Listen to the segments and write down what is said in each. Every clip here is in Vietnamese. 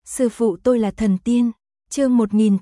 Sư phụ tôi là thần tiên. Chương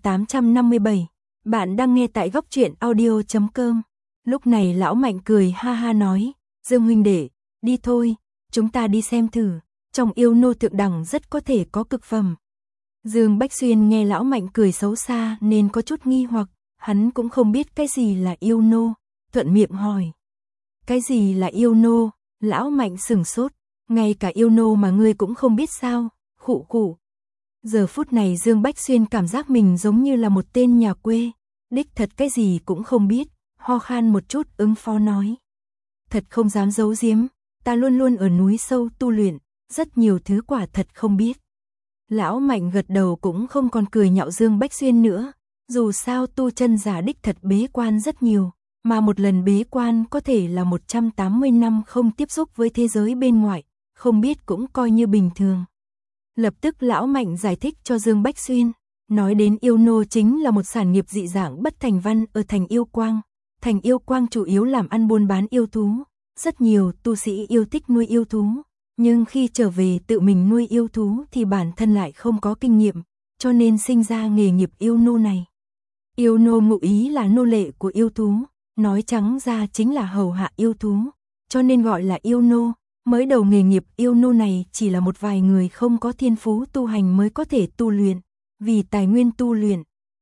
1857. Bạn đang nghe tại góc truyện audio.com. Lúc này lão Mạnh cười ha ha nói, Dương huynh đệ, đi thôi, chúng ta đi xem thử, trong yêu nô thượng đẳng rất có thể có cực phẩm. Dương Bách Xuyên nghe lão Mạnh cười xấu xa nên có chút nghi hoặc, hắn cũng không biết cái gì là yêu nô, thuận miệng hỏi. Cái gì là yêu nô? Lão Mạnh sửng sốt, ngay cả yêu nô mà ngươi cũng không biết sao? Khụ khụ. Giờ phút này Dương Bách Xuyên cảm giác mình giống như là một tên nhà quê, đích thật cái gì cũng không biết, ho khan một chút ứng phó nói. Thật không dám giấu giếm, ta luôn luôn ở núi sâu tu luyện, rất nhiều thứ quả thật không biết. Lão Mạnh gật đầu cũng không còn cười nhạo Dương Bách Xuyên nữa, dù sao tu chân giả đích thật bế quan rất nhiều, mà một lần bế quan có thể là 180 năm không tiếp xúc với thế giới bên ngoài, không biết cũng coi như bình thường. Lập tức lão Mạnh giải thích cho Dương Bách Xuyên, nói đến yêu nô chính là một sản nghiệp dị dạng bất thành văn ở thành Yêu Quang. Thành Yêu Quang chủ yếu làm ăn buôn bán yêu thú, rất nhiều tu sĩ yêu thích nuôi yêu thú, nhưng khi trở về tự mình nuôi yêu thú thì bản thân lại không có kinh nghiệm, cho nên sinh ra nghề nghiệp yêu nô này. Yêu nô ngụ ý là nô lệ của yêu thú, nói trắng ra chính là hầu hạ yêu thú, cho nên gọi là yêu nô. Mới đầu nghề nghiệp yêu nô này chỉ là một vài người không có thiên phú tu hành mới có thể tu luyện, vì tài nguyên tu luyện.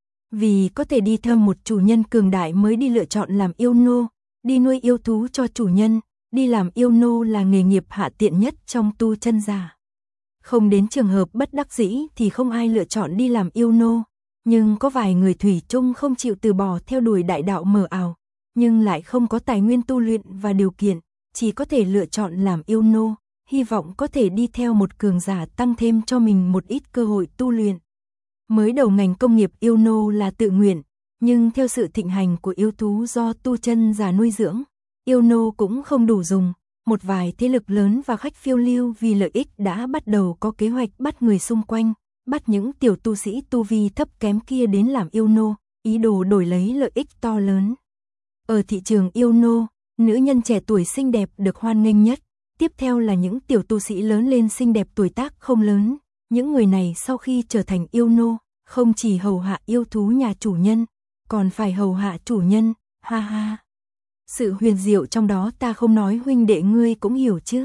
Vì có thể đi theo một chủ nhân cường đại mới đi lựa chọn làm yêu nô, đi nuôi yêu thú cho chủ nhân, đi làm yêu nô là nghề nghiệp hạ tiện nhất trong tu chân giả. Không đến trường hợp bất đắc dĩ thì không ai lựa chọn đi làm yêu nô, nhưng có vài người thủy chung không chịu từ bỏ theo đuổi đại đạo mờ ảo, nhưng lại không có tài nguyên tu luyện và điều kiện, chỉ có thể lựa chọn làm yêu nô, hy vọng có thể đi theo một cường giả tăng thêm cho mình một ít cơ hội tu luyện. Mới đầu ngành công nghiệp yêu nô là tự nguyện, nhưng theo sự thịnh hành của yêu thú do tu chân giả nuôi dưỡng, yêu nô cũng không đủ dùng, một vài thế lực lớn và khách phiêu lưu vì lợi ích đã bắt đầu có kế hoạch bắt người xung quanh, bắt những tiểu tu sĩ tu vi thấp kém kia đến làm yêu nô, ý đồ đổi lấy lợi ích to lớn. Ở thị trường yêu nô, nữ nhân trẻ tuổi xinh đẹp được hoan nghênh nhất, tiếp theo là những tiểu tu sĩ lớn lên xinh đẹp tuổi tác không lớn. Những người này sau khi trở thành yêu nô, không chỉ hầu hạ yêu thú nhà chủ nhân, còn phải hầu hạ chủ nhân, ha ha. Sự huyền diệu trong đó ta không nói huynh đệ ngươi cũng hiểu chứ.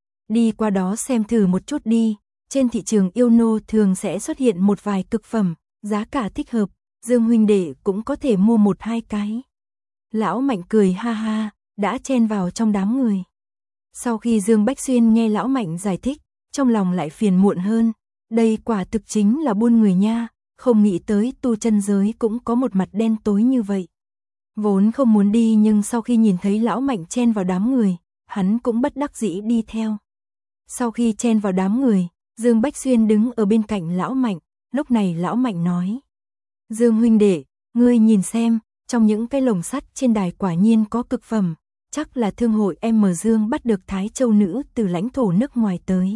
Đi qua đó xem thử một chút đi, trên thị trường yêu nô thường sẽ xuất hiện một vài cực phẩm, giá cả thích hợp, Dương huynh đệ cũng có thể mua một hai cái. Lão Mạnh cười ha ha, đã chen vào trong đám người. Sau khi Dương Bách Xuyên nghe lão Mạnh giải thích, trong lòng lại phiền muộn hơn. Đây quả thực chính là buôn người nha, không nghĩ tới tu chân giới cũng có một mặt đen tối như vậy. Vốn không muốn đi nhưng sau khi nhìn thấy lão Mạnh chen vào đám người, hắn cũng bất đắc dĩ đi theo. Sau khi chen vào đám người, Dương Bách Xuyên đứng ở bên cạnh lão Mạnh, lúc này lão Mạnh nói. Dương huynh đệ, ngươi nhìn xem, trong những cái lồng sắt trên đài quả nhiên có cực phẩm, chắc là thương hội M Dương bắt được Thái Châu nữ từ lãnh thổ nước ngoài tới.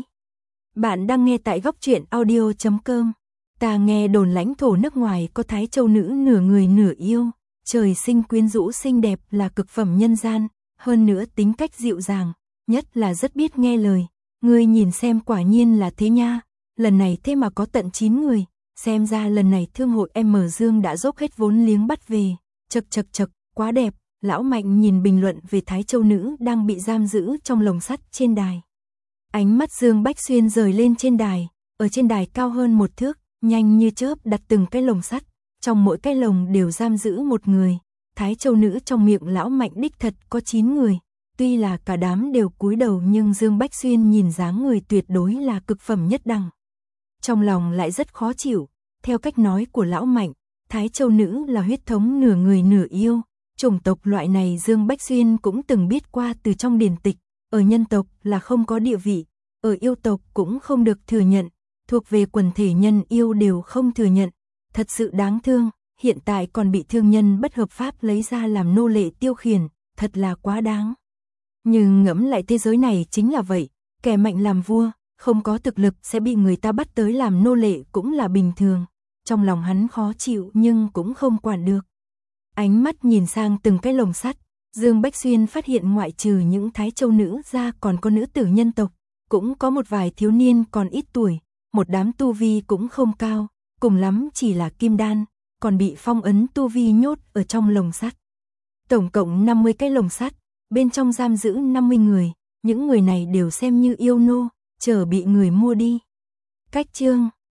Bạn đang nghe tại góc truyện audio.com. Ta nghe đồn lãnh thổ nước ngoài có Thái Châu nữ nửa người nửa yêu, trời sinh quyến rũ xinh đẹp là cực phẩm nhân gian, hơn nữa tính cách dịu dàng, nhất là rất biết nghe lời. Ngươi nhìn xem quả nhiên là thế nha, lần này thế mà có tận 9 người, xem ra lần này thương hội M Dương đã dốc hết vốn liếng bắt về. Chật, quá đẹp. Lão Mạnh nhìn bình luận về Thái Châu nữ đang bị giam giữ trong lồng sắt trên đài. Ánh mắt Dương Bách Xuyên rời lên trên đài, ở trên đài cao hơn một thước, nhanh như chớp đặt từng cái lồng sắt, trong mỗi cái lồng đều giam giữ một người. Thái Châu nữ trong miệng lão Mạnh đích thật có 9 người, tuy là cả đám đều cúi đầu nhưng Dương Bách Xuyên nhìn dáng người tuyệt đối là cực phẩm nhất đẳng. Trong lòng lại rất khó chịu, theo cách nói của lão Mạnh, Thái Châu nữ là huyết thống nửa người nửa yêu. Chủng tộc loại này Dương Bách Xuyên cũng từng biết qua từ trong điển tịch, ở nhân tộc là không có địa vị, ở yêu tộc cũng không được thừa nhận, thuộc về quần thể nhân yêu đều không thừa nhận, thật sự đáng thương, hiện tại còn bị thương nhân bất hợp pháp lấy ra làm nô lệ tiêu khiển, thật là quá đáng. Nhưng ngẫm lại thế giới này chính là vậy, kẻ mạnh làm vua, không có thực lực sẽ bị người ta bắt tới làm nô lệ cũng là bình thường, trong lòng hắn khó chịu nhưng cũng không quản được. Ánh mắt nhìn sang từng cái lồng sắt, Dương Bách Xuyên phát hiện ngoại trừ những Thái Châu nữ ra còn có nữ tử nhân tộc, cũng có một vài thiếu niên còn ít tuổi, một đám tu vi cũng không cao, cùng lắm chỉ là kim đan, còn bị phong ấn tu vi nhốt ở trong lồng sắt. Tổng cộng 50 cái lồng sắt, bên trong giam giữ 50 người, những người này đều xem như yêu nô, chờ bị người mua đi. Cách chương